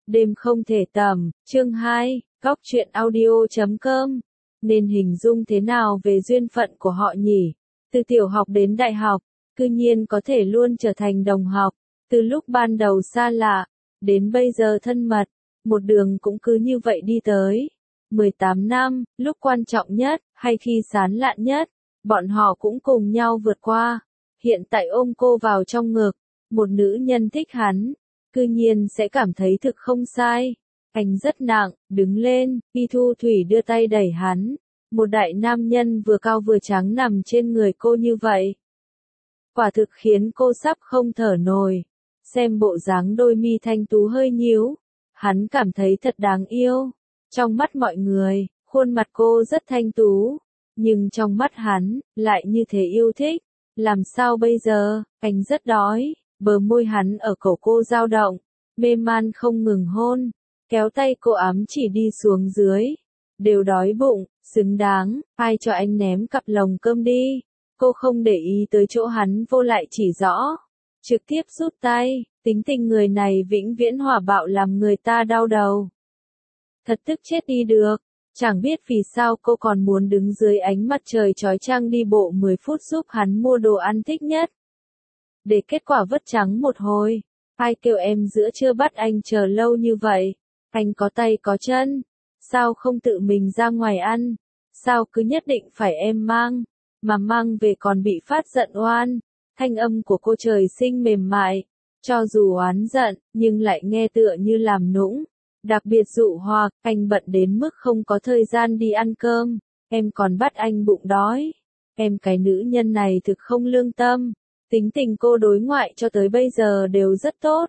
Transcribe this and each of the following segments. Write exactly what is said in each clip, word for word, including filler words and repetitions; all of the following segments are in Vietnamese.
Đêm không thể tầm, chương hai, góc truyện audio chấm com. Nên hình dung thế nào về duyên phận của họ nhỉ? Từ tiểu học đến đại học, cư nhiên có thể luôn trở thành đồng học. Từ lúc ban đầu xa lạ, đến bây giờ thân mật, một đường cũng cứ như vậy đi tới. mười tám năm, lúc quan trọng nhất, hay khi sán lạn nhất, bọn họ cũng cùng nhau vượt qua. Hiện tại ôm cô vào trong ngực, một nữ nhân thích hắn, cư nhiên sẽ cảm thấy thực không sai. Anh rất nặng, đứng lên, Y Thu Thủy đưa tay đẩy hắn. Một đại nam nhân vừa cao vừa trắng nằm trên người cô như vậy. Quả thực khiến cô sắp không thở nổi. Xem bộ dáng đôi mi thanh tú hơi nhíu, hắn cảm thấy thật đáng yêu. Trong mắt mọi người, khuôn mặt cô rất thanh tú, nhưng trong mắt hắn, lại như thế yêu thích. Làm sao bây giờ, anh rất đói. Bờ môi hắn ở cổ cô dao động, mê man không ngừng hôn, kéo tay cô ám chỉ đi xuống dưới. Đều đói bụng, xứng đáng, ai cho anh ném cặp lồng cơm đi. Cô không để ý tới chỗ hắn vô lại chỉ rõ, trực tiếp rút tay. Tính tình người này vĩnh viễn hỏa bạo làm người ta đau đầu. Thật tức chết đi được, chẳng biết vì sao cô còn muốn đứng dưới ánh mặt trời chói chang đi bộ mười phút giúp hắn mua đồ ăn thích nhất. Để kết quả vất trắng một hồi. Ai kêu em giữa trưa bắt anh chờ lâu như vậy? Anh có tay có chân, sao không tự mình ra ngoài ăn? Sao cứ nhất định phải em mang, mà mang về còn bị phát giận oan? Thanh âm của cô trời sinh mềm mại, cho dù oán giận, nhưng lại nghe tựa như làm nũng. Đặc biệt dụ hoặc, anh bận đến mức không có thời gian đi ăn cơm, em còn bắt anh bụng đói. Em cái nữ nhân này thực không lương tâm. Tính tình cô đối ngoại cho tới bây giờ đều rất tốt.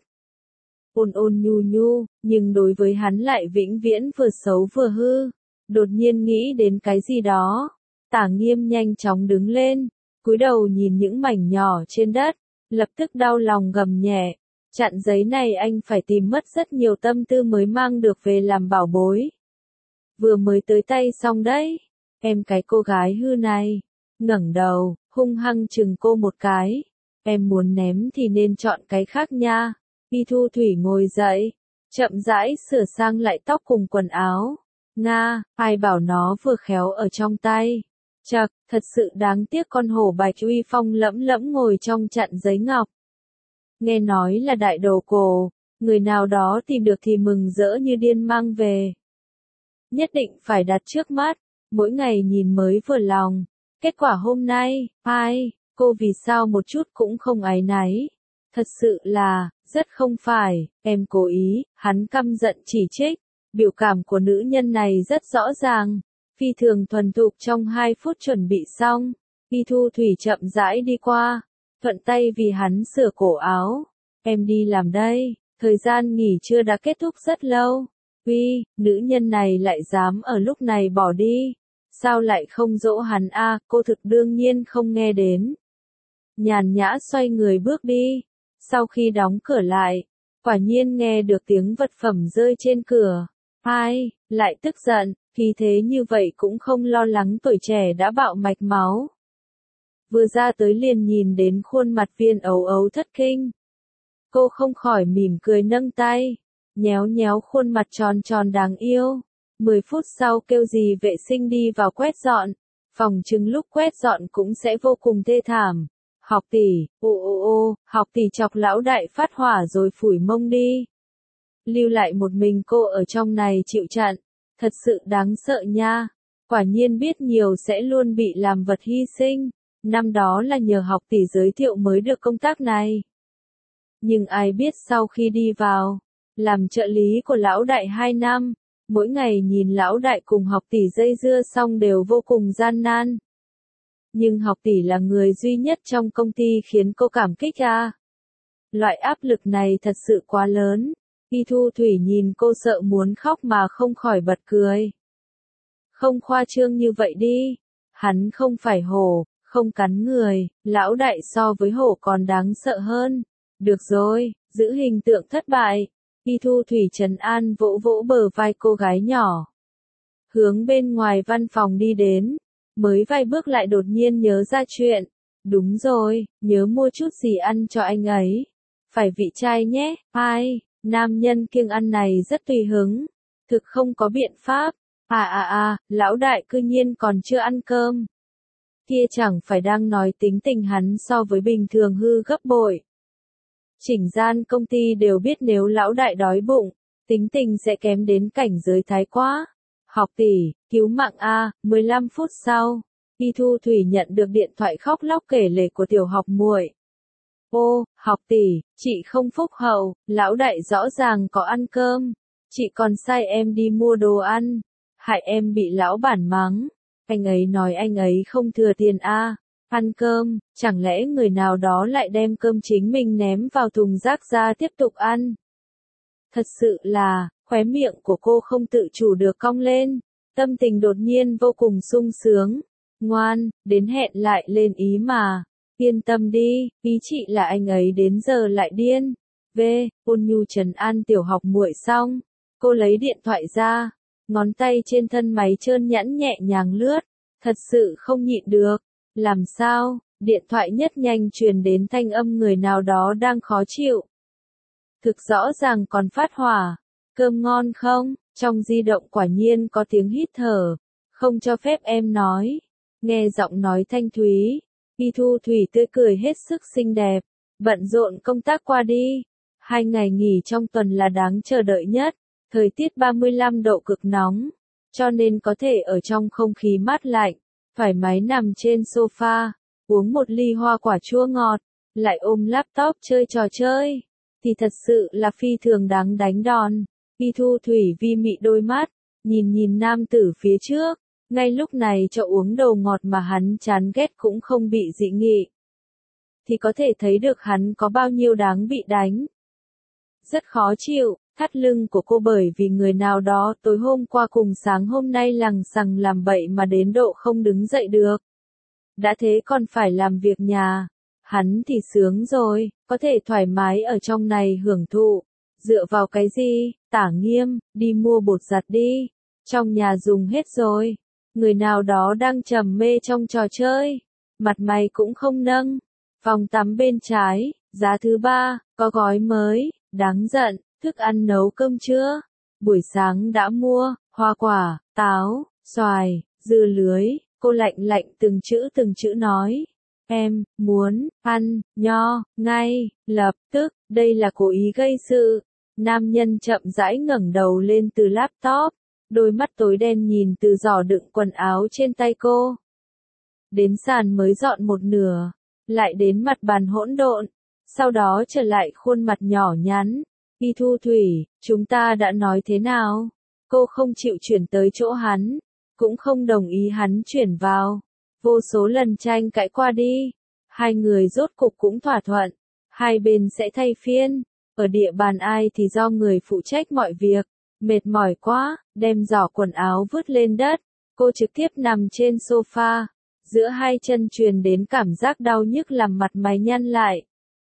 Ôn ôn nhu nhu, nhưng đối với hắn lại vĩnh viễn vừa xấu vừa hư. Đột nhiên nghĩ đến cái gì đó. Tả Nghiêm nhanh chóng đứng lên, cúi đầu nhìn những mảnh nhỏ trên đất, lập tức đau lòng gầm nhẹ. Chặn giấy này anh phải tìm mất rất nhiều tâm tư mới mang được về làm bảo bối. Vừa mới tới tay xong đấy. Em cái cô gái hư này. Ngẩng đầu, hung hăng chừng cô một cái. Em muốn ném thì nên chọn cái khác nha. Y Thu Thủy ngồi dậy, chậm rãi sửa sang lại tóc cùng quần áo. Nga, ai bảo nó vừa khéo ở trong tay. Chậc, thật sự đáng tiếc con hổ bạch uy phong lẫm lẫm ngồi trong chặn giấy ngọc. Nghe nói là đại đồ cổ, người nào đó tìm được thì mừng rỡ như điên mang về. Nhất định phải đặt trước mắt, mỗi ngày nhìn mới vừa lòng. Kết quả hôm nay, ai, cô vì sao một chút cũng không áy náy. Thật sự là, rất không phải, em cố ý, hắn căm giận chỉ trích. Biểu cảm của nữ nhân này rất rõ ràng, phi thường thuần thục. Trong hai phút chuẩn bị xong, Y Thu Thủy chậm rãi đi qua, thuận tay vì hắn sửa cổ áo. Em đi làm đây, thời gian nghỉ trưa đã kết thúc rất lâu. Uy, nữ nhân này lại dám ở lúc này bỏ đi. Sao lại không dỗ hắn a? À, cô thực đương nhiên không nghe đến. Nhàn nhã xoay người bước đi. Sau khi đóng cửa lại, quả nhiên nghe được tiếng vật phẩm rơi trên cửa. Ai, lại tức giận, khi thế như vậy cũng không lo lắng tuổi trẻ đã bạo mạch máu. Vừa ra tới liền nhìn đến khuôn mặt Viên Ấu Ấu thất kinh. Cô không khỏi mỉm cười nâng tay, nhéo nhéo khuôn mặt tròn tròn đáng yêu. Mười phút sau kêu gì vệ sinh đi vào quét dọn, phòng chừng lúc quét dọn cũng sẽ vô cùng thê thảm. Học tỷ, ô ô ô, học tỷ chọc lão đại phát hỏa rồi phủi mông đi. Lưu lại một mình cô ở trong này chịu trận, thật sự đáng sợ nha. Quả nhiên biết nhiều sẽ luôn bị làm vật hy sinh. Năm đó là nhờ học tỷ giới thiệu mới được công tác này. Nhưng ai biết sau khi đi vào, làm trợ lý của lão đại hai năm, mỗi ngày nhìn lão đại cùng học tỷ dây dưa xong đều vô cùng gian nan. Nhưng học tỷ là người duy nhất trong công ty khiến cô cảm kích à. Loại áp lực này thật sự quá lớn. Y Thu Thủy nhìn cô sợ muốn khóc mà không khỏi bật cười. Không khoa trương như vậy đi. Hắn không phải hổ, không cắn người, lão đại so với hổ còn đáng sợ hơn. Được rồi, giữ hình tượng thất bại. Y Thu Thủy trấn an vỗ vỗ bờ vai cô gái nhỏ. Hướng bên ngoài văn phòng đi đến. Mới vài bước lại đột nhiên nhớ ra chuyện. Đúng rồi, nhớ mua chút gì ăn cho anh ấy. Phải vị trai nhé, ai, Nam nhân kiêng ăn này rất tùy hứng, thực không có biện pháp. À à à, lão đại cư nhiên còn chưa ăn cơm. Kia chẳng phải đang nói tính tình hắn so với bình thường hư gấp bội. Chỉnh gian công ty đều biết nếu lão đại đói bụng, tính tình sẽ kém đến cảnh giới thái quá. Học tỷ, cứu mạng a, mười lăm phút sau, Y Thu Thủy nhận được điện thoại khóc lóc kể lể của tiểu học muội. Ô, học tỷ, chị không phúc hậu, lão đại rõ ràng có ăn cơm, chị còn sai em đi mua đồ ăn, hại em bị lão bản mắng. Anh ấy nói anh ấy không thừa tiền a, ăn cơm, chẳng lẽ người nào đó lại đem cơm chính mình ném vào thùng rác ra tiếp tục ăn. Thật sự là, khóe miệng của cô không tự chủ được cong lên, tâm tình đột nhiên vô cùng sung sướng. Ngoan, đến hẹn lại lên ý mà. Yên tâm đi, ý chị là anh ấy đến giờ lại điên. V, ôn nhu trấn an tiểu học muội xong, cô lấy điện thoại ra, ngón tay trên thân máy trơn nhẵn nhẹ nhàng lướt, thật sự không nhịn được. Làm sao? Điện thoại nhất nhanh truyền đến thanh âm người nào đó đang khó chịu. Thực rõ ràng còn phát hỏa. Cơm ngon không? Trong di động quả nhiên có tiếng hít thở. Không cho phép em nói. Nghe giọng nói thanh thúy. Y Thu Thủy tươi cười hết sức xinh đẹp. Bận rộn công tác qua đi. Hai ngày nghỉ trong tuần là đáng chờ đợi nhất. Thời tiết ba mươi lăm độ cực nóng. Cho nên có thể ở trong không khí mát lạnh. Thoải mái nằm trên sofa. Uống một ly hoa quả chua ngọt. Lại ôm laptop chơi trò chơi. Thì thật sự là phi thường đáng đánh đòn. Y Thu Thủy vi mị đôi mắt. Nhìn nhìn nam tử phía trước. Ngay lúc này cho uống đồ ngọt mà hắn chán ghét cũng không bị dị nghị. Thì có thể thấy được hắn có bao nhiêu đáng bị đánh. Rất khó chịu, thắt lưng của cô bởi vì người nào đó tối hôm qua cùng sáng hôm nay lằng xằng làm bậy mà đến độ không đứng dậy được. Đã thế còn phải làm việc nhà. Hắn thì sướng rồi, có thể thoải mái ở trong này hưởng thụ. Dựa vào cái gì? Tả Nghiêm, đi mua bột giặt đi. Trong nhà dùng hết rồi. Người nào đó đang trầm mê trong trò chơi. Mặt mày cũng không nâng. Phòng tắm bên trái, giá thứ ba, có gói mới, đáng giận, thức ăn nấu cơm chưa? Buổi sáng đã mua, hoa quả, táo, xoài, dưa lưới, cô lạnh lạnh từng chữ từng chữ nói. Em, muốn, ăn, nho, ngay, lập tức, đây là cố ý gây sự. Nam nhân chậm rãi ngẩng đầu lên từ laptop, đôi mắt tối đen nhìn từ giỏ đựng quần áo trên tay cô. Đến sàn mới dọn một nửa, lại đến mặt bàn hỗn độn, sau đó trở lại khuôn mặt nhỏ nhắn. Y Thu Thủy, chúng ta đã nói thế nào? Cô không chịu chuyển tới chỗ hắn, cũng không đồng ý hắn chuyển vào. Vô số lần tranh cãi qua đi, hai người rốt cục cũng thỏa thuận, hai bên sẽ thay phiên, ở địa bàn ai thì do người phụ trách mọi việc. Mệt mỏi quá, đem giỏ quần áo vứt lên đất, cô trực tiếp nằm trên sofa, giữa hai chân truyền đến cảm giác đau nhức làm mặt mày nhăn lại.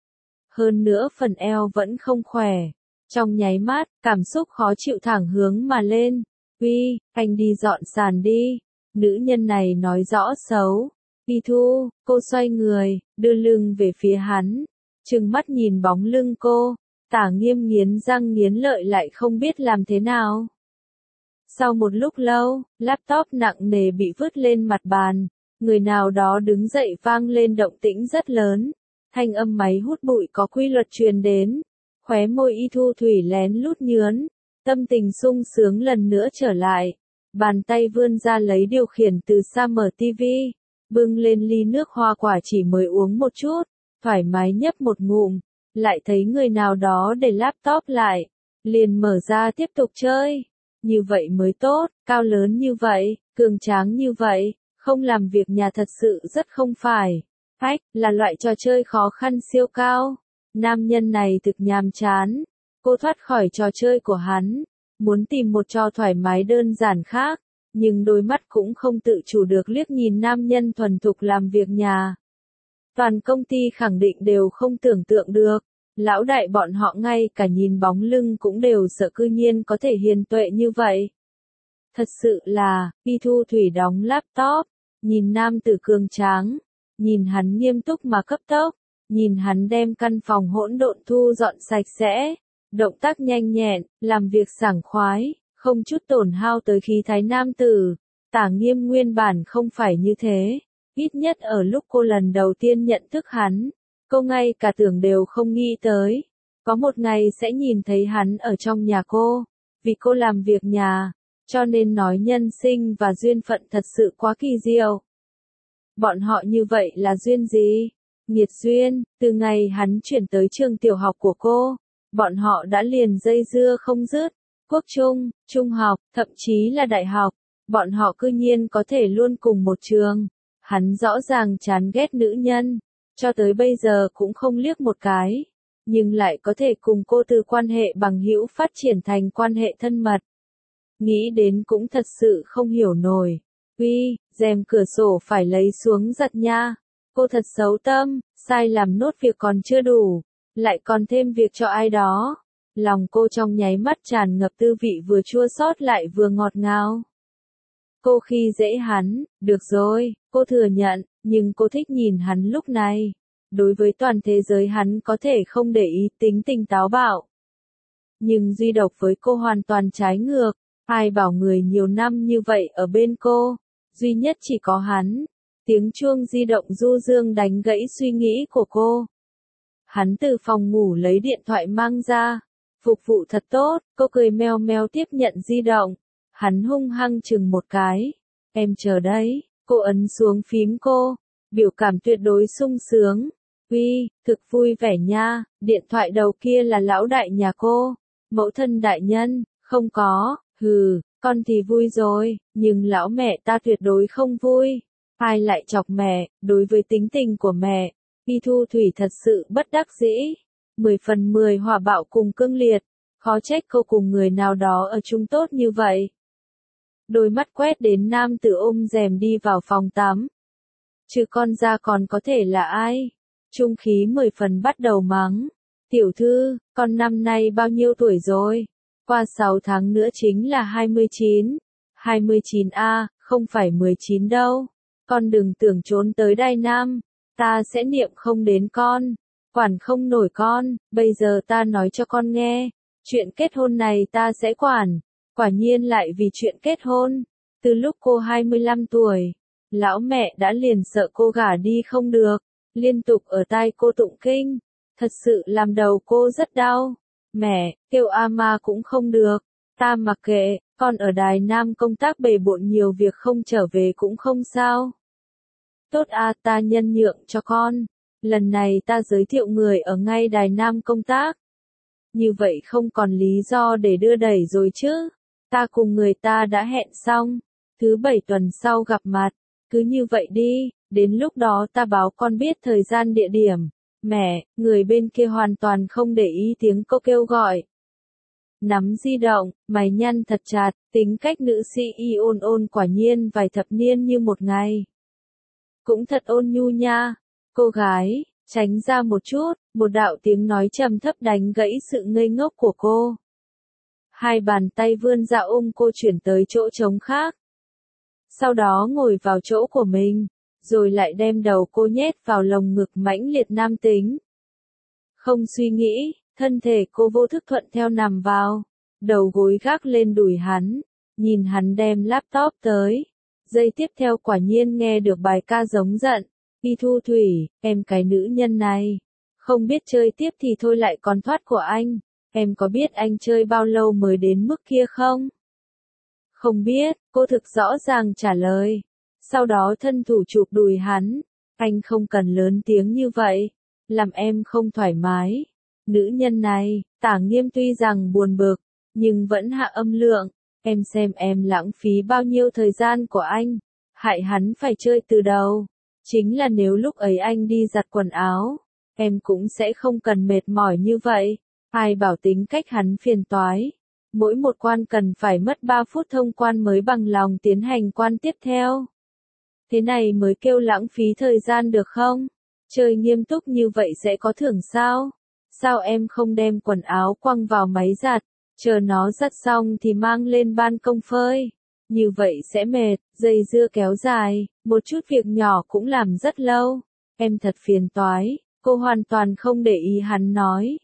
Hơn nữa phần eo vẫn không khỏe, trong nháy mắt, cảm xúc khó chịu thẳng hướng mà lên. Uy, anh đi dọn sàn đi. Nữ nhân này nói rõ xấu. Y Thu, cô xoay người, đưa lưng về phía hắn, trừng mắt nhìn bóng lưng cô. Tả Nghiêm nghiến răng nghiến lợi lại không biết làm thế nào. Sau một lúc lâu, laptop nặng nề bị vứt lên mặt bàn. Người nào đó đứng dậy vang lên động tĩnh rất lớn. Thanh âm máy hút bụi có quy luật truyền đến. Khóe môi Y Thu Thủy lén lút nhướn. Tâm tình sung sướng lần nữa trở lại. Bàn tay vươn ra lấy điều khiển từ xa mở tivi. Bưng lên ly nước hoa quả chỉ mới uống một chút. Thoải mái nhấp một ngụm. Lại thấy người nào đó để laptop lại. Liền mở ra tiếp tục chơi. Như vậy mới tốt, cao lớn như vậy, cường tráng như vậy, không làm việc nhà thật sự rất không phải. Ách, là loại trò chơi khó khăn siêu cao. Nam nhân này thực nhàm chán. Cô thoát khỏi trò chơi của hắn. Muốn tìm một trò thoải mái đơn giản khác. Nhưng đôi mắt cũng không tự chủ được liếc nhìn nam nhân thuần thục làm việc nhà. Toàn công ty khẳng định đều không tưởng tượng được. Lão đại bọn họ ngay cả nhìn bóng lưng cũng đều sợ cư nhiên có thể hiền tuệ như vậy. Thật sự là, Y Thu Thủy đóng laptop, nhìn nam tử cường tráng, nhìn hắn nghiêm túc mà cấp tốc, nhìn hắn đem căn phòng hỗn độn thu dọn sạch sẽ, động tác nhanh nhẹn, làm việc sảng khoái, không chút tổn hao tới khí thái nam tử. Tả Nghiêm nguyên bản không phải như thế, ít nhất ở lúc cô lần đầu tiên nhận thức hắn, cô ngay cả tưởng đều không nghĩ tới. Có một ngày sẽ nhìn thấy hắn ở trong nhà cô, vì cô làm việc nhà, cho nên nói nhân sinh và duyên phận thật sự quá kỳ diệu. Bọn họ như vậy là duyên gì? Nghiệt duyên, từ ngày hắn chuyển tới trường tiểu học của cô, bọn họ đã liền dây dưa không dứt, quốc trung, trung học, thậm chí là đại học, bọn họ cư nhiên có thể luôn cùng một trường. Hắn rõ ràng chán ghét nữ nhân, cho tới bây giờ cũng không liếc một cái, nhưng lại có thể cùng cô từ quan hệ bằng hữu phát triển thành quan hệ thân mật. Nghĩ đến cũng thật sự không hiểu nổi. Uy, rèm cửa sổ phải lấy xuống giật nha. Cô thật xấu tâm, sai làm nốt việc còn chưa đủ, lại còn thêm việc cho ai đó. Lòng cô trong nháy mắt tràn ngập tư vị vừa chua xót lại vừa ngọt ngào. Cô khi dễ hắn, được rồi, cô thừa nhận, nhưng cô thích nhìn hắn lúc này. Đối với toàn thế giới hắn có thể không để ý tính tình táo bạo. Nhưng duy độc với cô hoàn toàn trái ngược, ai bảo người nhiều năm như vậy ở bên cô, duy nhất chỉ có hắn. Tiếng chuông di động du dương đánh gãy suy nghĩ của cô. Hắn từ phòng ngủ lấy điện thoại mang ra, phục vụ thật tốt, cô cười meo meo tiếp nhận di động. Hắn hung hăng chừng một cái, em chờ đấy, cô ấn xuống phím cô, biểu cảm tuyệt đối sung sướng. Uy, thực vui vẻ nha, điện thoại đầu kia là lão đại nhà cô, mẫu thân đại nhân, không có, hừ, con thì vui rồi, nhưng lão mẹ ta tuyệt đối không vui. Ai lại chọc mẹ, đối với tính tình của mẹ, Y Thu Thủy thật sự bất đắc dĩ. Mười phần mười hỏa bạo cùng cương liệt, khó trách cô cùng người nào đó ở chung tốt như vậy. Đôi mắt quét đến nam tử ôm rèm đi vào phòng tắm. Chứ con ra còn có thể là ai? Trung khí mười phần bắt đầu mắng. Tiểu thư, con năm nay bao nhiêu tuổi rồi? Qua sáu tháng nữa chính là hai mươi chín. hai mươi chín a, không phải mười chín đâu. Con đừng tưởng trốn tới Đài Nam, ta sẽ niệm không đến con, quản không nổi con, bây giờ ta nói cho con nghe, chuyện kết hôn này ta sẽ quản. Quả nhiên lại vì chuyện kết hôn, từ lúc cô hai mươi lăm tuổi, lão mẹ đã liền sợ cô gả đi không được, liên tục ở tai cô tụng kinh, thật sự làm đầu cô rất đau. Mẹ, kêu ama cũng không được, ta mặc kệ, con ở Đài Nam công tác bề bộn nhiều việc không trở về cũng không sao. Tốt a, ta nhân nhượng cho con, lần này ta giới thiệu người ở ngay Đài Nam công tác. Như vậy không còn lý do để đưa đẩy rồi chứ. Ta cùng người ta đã hẹn xong, thứ bảy tuần sau gặp mặt, cứ như vậy đi, đến lúc đó ta báo con biết thời gian địa điểm. Mẹ, người bên kia hoàn toàn không để ý tiếng cô kêu gọi. Nắm di động, mày nhăn thật chặt, tính cách nữ sĩ y ôn ôn quả nhiên vài thập niên như một ngày. Cũng thật ôn nhu nha, cô gái, tránh ra một chút, một đạo tiếng nói trầm thấp đánh gãy sự ngây ngốc của cô. Hai bàn tay vươn ra ôm cô chuyển tới chỗ trống khác. Sau đó ngồi vào chỗ của mình, rồi lại đem đầu cô nhét vào lồng ngực mãnh liệt nam tính. Không suy nghĩ, thân thể cô vô thức thuận theo nằm vào, đầu gối gác lên đùi hắn, nhìn hắn đem laptop tới. Giây tiếp theo quả nhiên nghe được bài ca giống giận. Y Thu Thủy, em cái nữ nhân này, không biết chơi tiếp thì thôi lại còn thoát của anh. Em có biết anh chơi bao lâu mới đến mức kia không? Không biết, cô thực rõ ràng trả lời. Sau đó thân thủ chụp đùi hắn. Anh không cần lớn tiếng như vậy, làm em không thoải mái. Nữ nhân này, Tả Nghiêm tuy rằng buồn bực, nhưng vẫn hạ âm lượng. Em xem em lãng phí bao nhiêu thời gian của anh, hại hắn phải chơi từ đầu. Chính là nếu lúc ấy anh đi giặt quần áo, em cũng sẽ không cần mệt mỏi như vậy. Ai bảo tính cách hắn phiền toái. Mỗi một quan cần phải mất ba phút thông quan mới bằng lòng tiến hành quan tiếp theo. Thế này mới kêu lãng phí thời gian được không? Chơi nghiêm túc như vậy sẽ có thưởng sao? Sao em không đem quần áo quăng vào máy giặt, chờ nó giặt xong thì mang lên ban công phơi? Như vậy sẽ mệt, dây dưa kéo dài, một chút việc nhỏ cũng làm rất lâu. Em thật phiền toái, cô hoàn toàn không để ý hắn nói.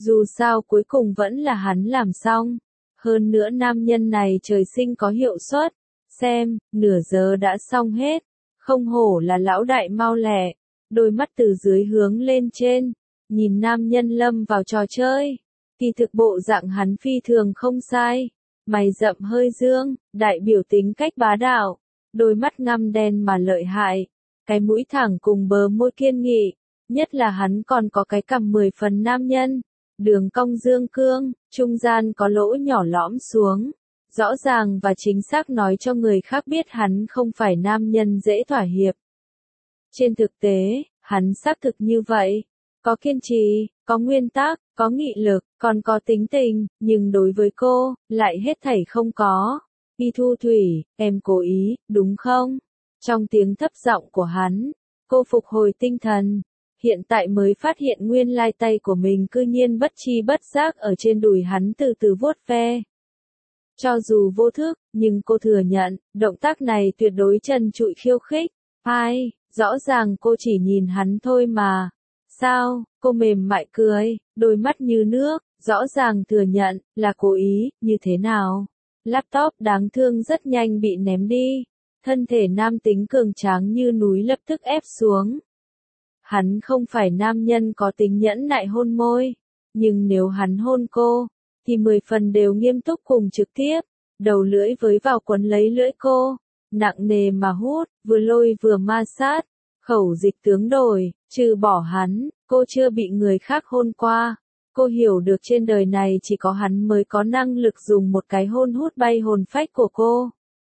Dù sao cuối cùng vẫn là hắn làm xong. Hơn nữa nam nhân này trời sinh có hiệu suất. Xem, nửa giờ đã xong hết. Không hổ là lão đại mau lẹ. Đôi mắt từ dưới hướng lên trên. Nhìn nam nhân lâm vào trò chơi. Kỳ thực bộ dạng hắn phi thường không sai. Mày rậm hơi dương, đại biểu tính cách bá đạo. Đôi mắt ngăm đen mà lợi hại. Cái mũi thẳng cùng bờ môi kiên nghị. Nhất là hắn còn có cái cằm mười phần nam nhân. Đường cong dương cương, trung gian có lỗ nhỏ lõm xuống. Rõ ràng và chính xác nói cho người khác biết hắn không phải nam nhân dễ thỏa hiệp. Trên thực tế, hắn xác thực như vậy. Có kiên trì, có nguyên tắc, có nghị lực, còn có tính tình, nhưng đối với cô, lại hết thảy không có. Y Thu Thủy, em cố ý, đúng không? Trong tiếng thấp giọng của hắn, cô phục hồi tinh thần. Hiện tại mới phát hiện nguyên lai tay của mình cư nhiên bất chi bất giác ở trên đùi hắn từ từ vuốt ve. Cho dù vô thức, nhưng cô thừa nhận, động tác này tuyệt đối trần trụi khiêu khích. Ai, rõ ràng cô chỉ nhìn hắn thôi mà. Sao, cô mềm mại cười, đôi mắt như nước, rõ ràng thừa nhận, là cố ý, như thế nào? Laptop đáng thương rất nhanh bị ném đi. Thân thể nam tính cường tráng như núi lập tức ép xuống. Hắn không phải nam nhân có tính nhẫn nại hôn môi. Nhưng nếu hắn hôn cô, thì mười phần đều nghiêm túc cùng trực tiếp. Đầu lưỡi với vào quấn lấy lưỡi cô. Nặng nề mà hút, vừa lôi vừa ma sát. Khẩu dịch tướng đổi, trừ bỏ hắn, cô chưa bị người khác hôn qua. Cô hiểu được trên đời này chỉ có hắn mới có năng lực dùng một cái hôn hút bay hồn phách của cô.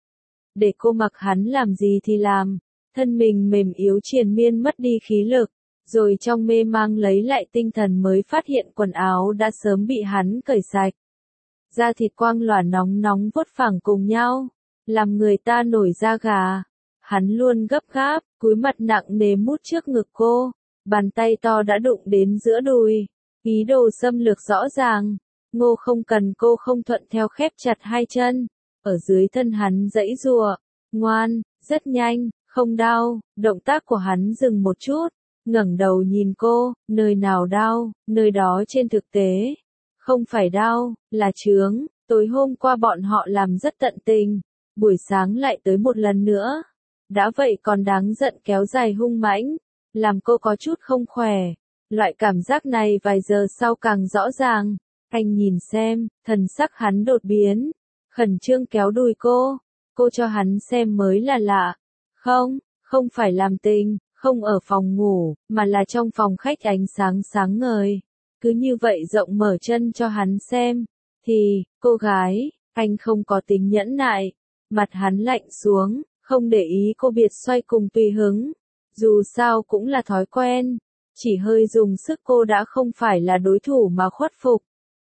Để cô mặc hắn làm gì thì làm, thân mình mềm yếu triền miên mất đi khí lực, rồi trong mê mang lấy lại tinh thần mới phát hiện quần áo đã sớm bị hắn cởi sạch. Da thịt quang lòa nóng nóng vuốt phẳng cùng nhau, làm người ta nổi da gà. Hắn luôn gấp gáp, cúi mặt nặng nề mút trước ngực cô, bàn tay to đã đụng đến giữa đùi, ý đồ xâm lược rõ ràng. Ngô không cần cô không thuận theo khép chặt hai chân, ở dưới thân hắn giãy giụa, ngoan, rất nhanh, không đau. Động tác của hắn dừng một chút, ngẩng đầu nhìn cô, nơi nào đau, nơi đó trên thực tế không phải đau, là chướng. Tối hôm qua bọn họ làm rất tận tình, buổi sáng lại tới một lần nữa. Đã vậy còn đáng giận kéo dài hung mãnh, làm cô có chút không khỏe. Loại cảm giác này vài giờ sau càng rõ ràng. Anh nhìn xem, thần sắc hắn đột biến, khẩn trương kéo đùi cô. Cô cho hắn xem mới là lạ. Không, không phải làm tình, không ở phòng ngủ, mà là trong phòng khách ánh sáng sáng ngời. Cứ như vậy rộng mở chân cho hắn xem. Thì, cô gái, anh không có tính nhẫn nại. Mặt hắn lạnh xuống. Không để ý cô biệt xoay cùng tùy hứng. Dù sao cũng là thói quen. Chỉ hơi dùng sức cô đã không phải là đối thủ mà khuất phục.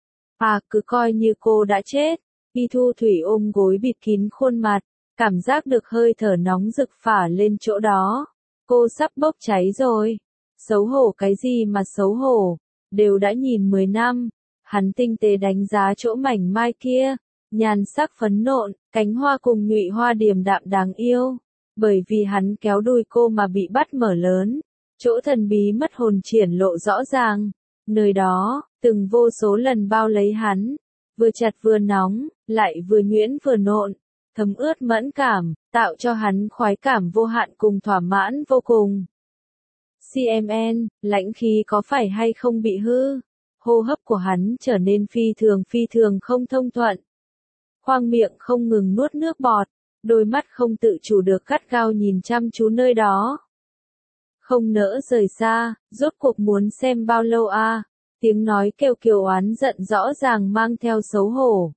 À cứ coi như cô đã chết. Y Thu Thủy ôm gối bịt kín khuôn mặt. Cảm giác được hơi thở nóng rực phả lên chỗ đó. Cô sắp bốc cháy rồi. Xấu hổ cái gì mà xấu hổ. Đều đã nhìn mười năm. Hắn tinh tế đánh giá chỗ mảnh mai kia. Nhàn sắc phấn nộn, cánh hoa cùng nhụy hoa điềm đạm đáng yêu. Bởi vì hắn kéo đùi cô mà bị bắt mở lớn. Chỗ thần bí mất hồn triển lộ rõ ràng. Nơi đó, từng vô số lần bao lấy hắn. Vừa chặt vừa nóng, lại vừa nhuyễn vừa nộn. Thấm ướt mẫn cảm, tạo cho hắn khoái cảm vô hạn cùng thỏa mãn vô cùng. xê em en, lãnh khí có phải hay không bị hư? Hô hấp của hắn trở nên phi thường phi thường không thông thuận. Khoang miệng không ngừng nuốt nước bọt, đôi mắt không tự chủ được gắt gao nhìn chăm chú nơi đó. Không nỡ rời xa, rốt cuộc muốn xem bao lâu a? Tiếng nói kêu kiều oán giận rõ ràng mang theo xấu hổ.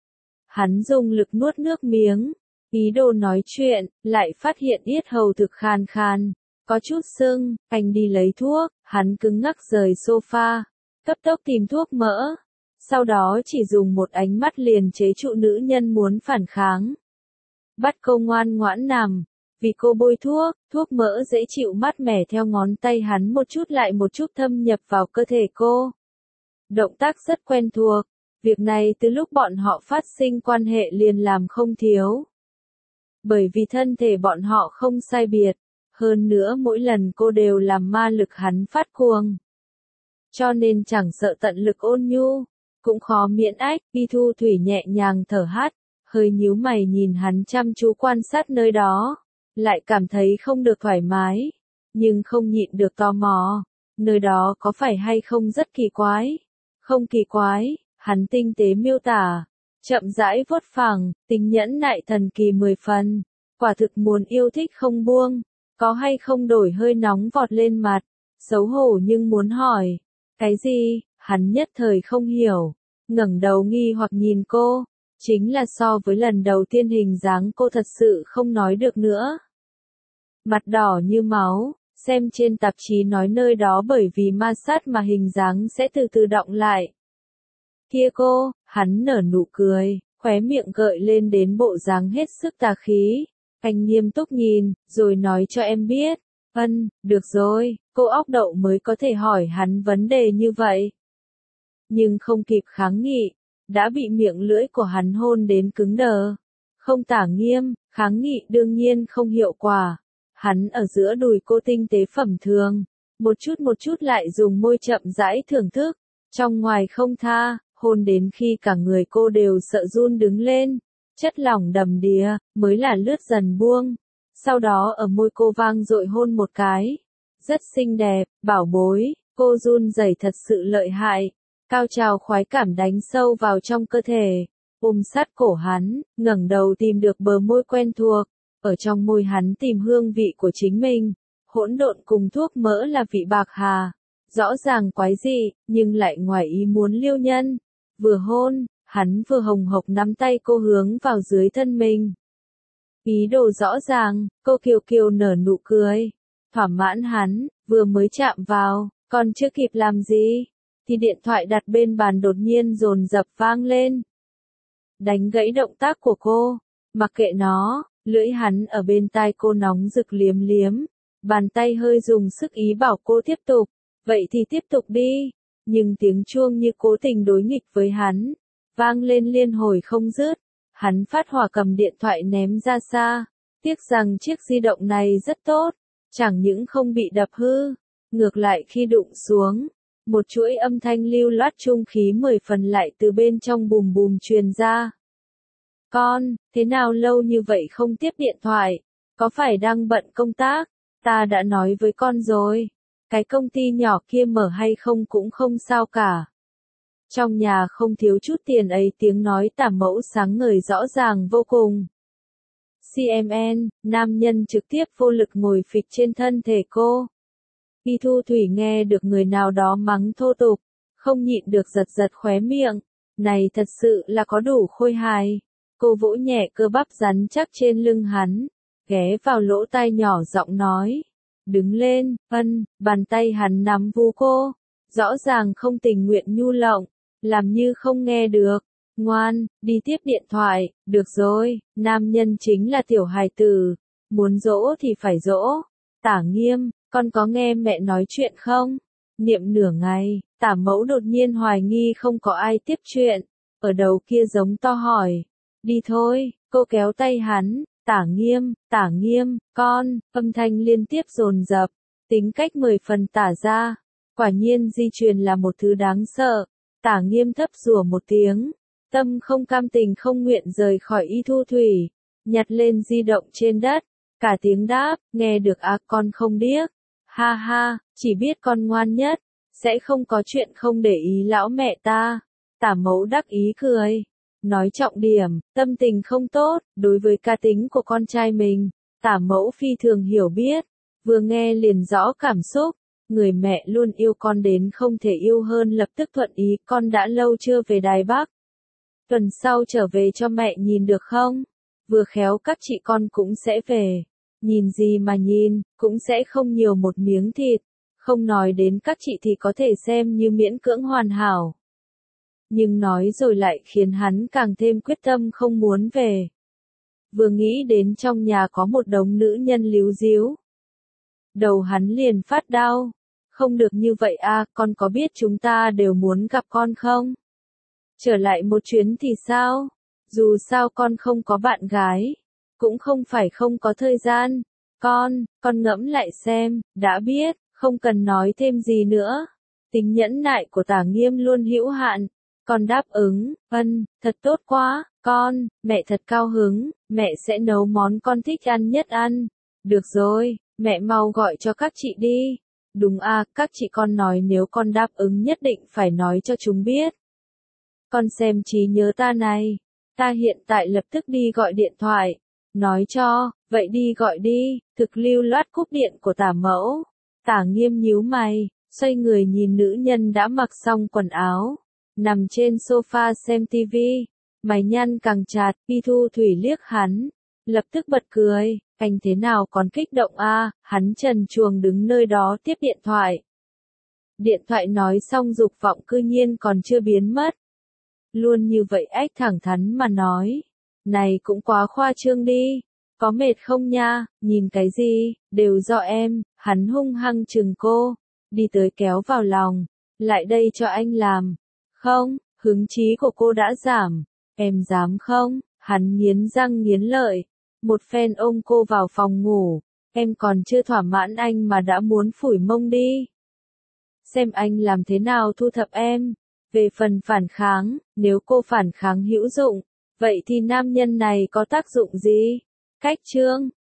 Hắn dùng lực nuốt nước miếng, ý đồ nói chuyện, lại phát hiện yết hầu thực khàn khàn, có chút sưng. Anh đi lấy thuốc, hắn cứng ngắc rời sofa, cấp tốc tìm thuốc mỡ. Sau đó chỉ dùng một ánh mắt liền chế trụ nữ nhân muốn phản kháng. Bắt cô ngoan ngoãn nằm. Vì cô bôi thuốc, thuốc mỡ dễ chịu mát mẻ theo ngón tay hắn một chút lại một chút thâm nhập vào cơ thể cô. Động tác rất quen thuộc. Việc này từ lúc bọn họ phát sinh quan hệ liền làm không thiếu. Bởi vì thân thể bọn họ không sai biệt. Hơn nữa mỗi lần cô đều làm ma lực hắn phát cuồng. cho nên chẳng sợ tận lực ôn nhu, cũng khó miễn ách. Y Thu Thủy nhẹ nhàng thở hắt, hơi nhíu mày nhìn hắn chăm chú quan sát nơi đó, lại cảm thấy không được thoải mái, nhưng không nhịn được tò mò, nơi đó có phải hay không rất kỳ quái? Không kỳ quái, hắn tinh tế miêu tả, chậm rãi vuốt phẳng, tính nhẫn nại thần kỳ mười phần, quả thực muốn yêu thích không buông, có hay không đổi hơi nóng vọt lên mặt, xấu hổ nhưng muốn hỏi, cái gì, hắn nhất thời không hiểu, ngẩng đầu nghi hoặc nhìn cô, chính là so với lần đầu tiên hình dáng cô thật sự không nói được nữa. Mặt đỏ như máu, xem trên tạp chí nói nơi đó bởi vì ma sát mà hình dáng sẽ từ từ đọng lại. Kia cô, hắn nở nụ cười, khóe miệng gợi lên đến bộ dáng hết sức tà khí. Anh nghiêm túc nhìn, rồi nói cho em biết. Ân, được rồi, cô óc đậu mới có thể hỏi hắn vấn đề như vậy. Nhưng không kịp kháng nghị, đã bị miệng lưỡi của hắn hôn đến cứng đờ. Không tả nghiêm, kháng nghị đương nhiên không hiệu quả. Hắn ở giữa đùi cô tinh tế phẩm thường, một chút một chút lại dùng môi chậm rãi thưởng thức, trong ngoài không tha, hôn đến khi cả người cô đều sợ run đứng lên, chất lỏng đầm đìa, mới là lướt dần buông. Sau đó ở môi cô vang dội hôn một cái, rất xinh đẹp, bảo bối, cô run rẩy thật sự lợi hại, cao trào khoái cảm đánh sâu vào trong cơ thể, ôm sát cổ hắn, ngẩng đầu tìm được bờ môi quen thuộc. Ở trong môi hắn tìm hương vị của chính mình, hỗn độn cùng thuốc mỡ là vị bạc hà, rõ ràng quái dị, nhưng lại ngoài ý muốn liêu nhân. Vừa hôn, hắn vừa hồng hộc nắm tay cô hướng vào dưới thân mình. Ý đồ rõ ràng, cô kiều kiều nở nụ cười, thỏa mãn hắn, vừa mới chạm vào, còn chưa kịp làm gì, thì điện thoại đặt bên bàn đột nhiên dồn dập vang lên. Đánh gãy động tác của cô, mặc kệ nó. Lưỡi hắn ở bên tai cô nóng rực liếm liếm, bàn tay hơi dùng sức ý bảo cô tiếp tục, vậy thì tiếp tục đi, nhưng tiếng chuông như cố tình đối nghịch với hắn, vang lên liên hồi không dứt, hắn phát hỏa cầm điện thoại ném ra xa, tiếc rằng chiếc di động này rất tốt, chẳng những không bị đập hư, ngược lại khi đụng xuống, một chuỗi âm thanh lưu loát trung khí mười phần lại từ bên trong bùm bùm truyền ra. Con, thế nào lâu như vậy không tiếp điện thoại? Có phải đang bận công tác? Ta đã nói với con rồi. Cái công ty nhỏ kia mở hay không cũng không sao cả. Trong nhà không thiếu chút tiền ấy, tiếng nói tả mẫu sáng ngời rõ ràng vô cùng. xê em en, nam nhân trực tiếp vô lực ngồi phịch trên thân thể cô. Y Thu Thủy nghe được người nào đó mắng thô tục, không nhịn được giật giật khóe miệng. Này thật sự là có đủ khôi hài. Cô vỗ nhẹ cơ bắp rắn chắc trên lưng hắn, ghé vào lỗ tai nhỏ giọng nói. Đứng lên, ân, bàn tay hắn nắm vú cô, rõ ràng không tình nguyện nhu lộng, làm như không nghe được. Ngoan, đi tiếp điện thoại, được rồi, nam nhân chính là tiểu hài tử, muốn dỗ thì phải dỗ. Tả Nghiêm, con có nghe mẹ nói chuyện không? Niệm nửa ngày, Tả Mẫu đột nhiên hoài nghi không có ai tiếp chuyện, ở đầu kia giống to hỏi. Đi thôi, cô kéo tay hắn, Tả Nghiêm, Tả Nghiêm, con, âm thanh liên tiếp dồn dập, tính cách mười phần tả ra, quả nhiên di truyền là một thứ đáng sợ. Tả Nghiêm thấp rủa một tiếng, tâm không cam tình không nguyện rời khỏi Y Thu Thủy, nhặt lên di động trên đất, cả tiếng đáp, nghe được à, con không điếc, ha ha, chỉ biết con ngoan nhất, sẽ không có chuyện không để ý lão mẹ ta. Tả Mẫu đắc ý cười. Nói trọng điểm, tâm tình không tốt, đối với cá tính của con trai mình, Tả Mẫu phi thường hiểu biết, vừa nghe liền rõ cảm xúc, người mẹ luôn yêu con đến không thể yêu hơn lập tức thuận ý, con đã lâu chưa về Đài Bắc. Tuần sau trở về cho mẹ nhìn được không? Vừa khéo các chị con cũng sẽ về, nhìn gì mà nhìn, cũng sẽ không nhiều một miếng thịt, không nói đến các chị thì có thể xem như miễn cưỡng hoàn hảo. Nhưng nói rồi lại khiến hắn càng thêm quyết tâm không muốn về. Vừa nghĩ đến trong nhà có một đống nữ nhân líu díu, đầu hắn liền phát đau. Không được như vậy à, con có biết chúng ta đều muốn gặp con không? Trở lại một chuyến thì sao? Dù sao con không có bạn gái, cũng không phải không có thời gian. Con, con ngẫm lại xem, đã biết, không cần nói thêm gì nữa. Tính nhẫn nại của Tả Nghiêm luôn hữu hạn. Con đáp ứng, ân, thật tốt quá, con, mẹ thật cao hứng, mẹ sẽ nấu món con thích ăn nhất ăn. Được rồi, mẹ mau gọi cho các chị đi. Đúng à, các chị con nói nếu con đáp ứng nhất định phải nói cho chúng biết. Con xem trí nhớ ta này, ta hiện tại lập tức đi gọi điện thoại. Nói cho, vậy đi gọi đi, thực lưu loát cúp điện của Tả mẫu. Tả Nghiêm nhíu mày, xoay người nhìn nữ nhân đã mặc xong quần áo, nằm trên sofa xem tivi, mày nhăn càng chặt, Pi Thu Thủy liếc hắn, lập tức bật cười, anh thế nào còn kích động a? À? Hắn trần truồng đứng nơi đó tiếp điện thoại. Điện thoại nói xong dục vọng cư nhiên còn chưa biến mất. Luôn như vậy ách thẳng thắn mà nói, này cũng quá khoa trương đi, có mệt không nha, nhìn cái gì, đều do em, hắn hung hăng chừng cô, đi tới kéo vào lòng, lại đây cho anh làm. Không, hứng chí của cô đã giảm, em dám không? Hắn nghiến răng nghiến lợi, một phen ôm cô vào phòng ngủ, em còn chưa thỏa mãn anh mà đã muốn phủi mông đi. Xem anh làm thế nào thu thập em. Về phần phản kháng, nếu cô phản kháng hữu dụng, vậy thì nam nhân này có tác dụng gì? Cách chương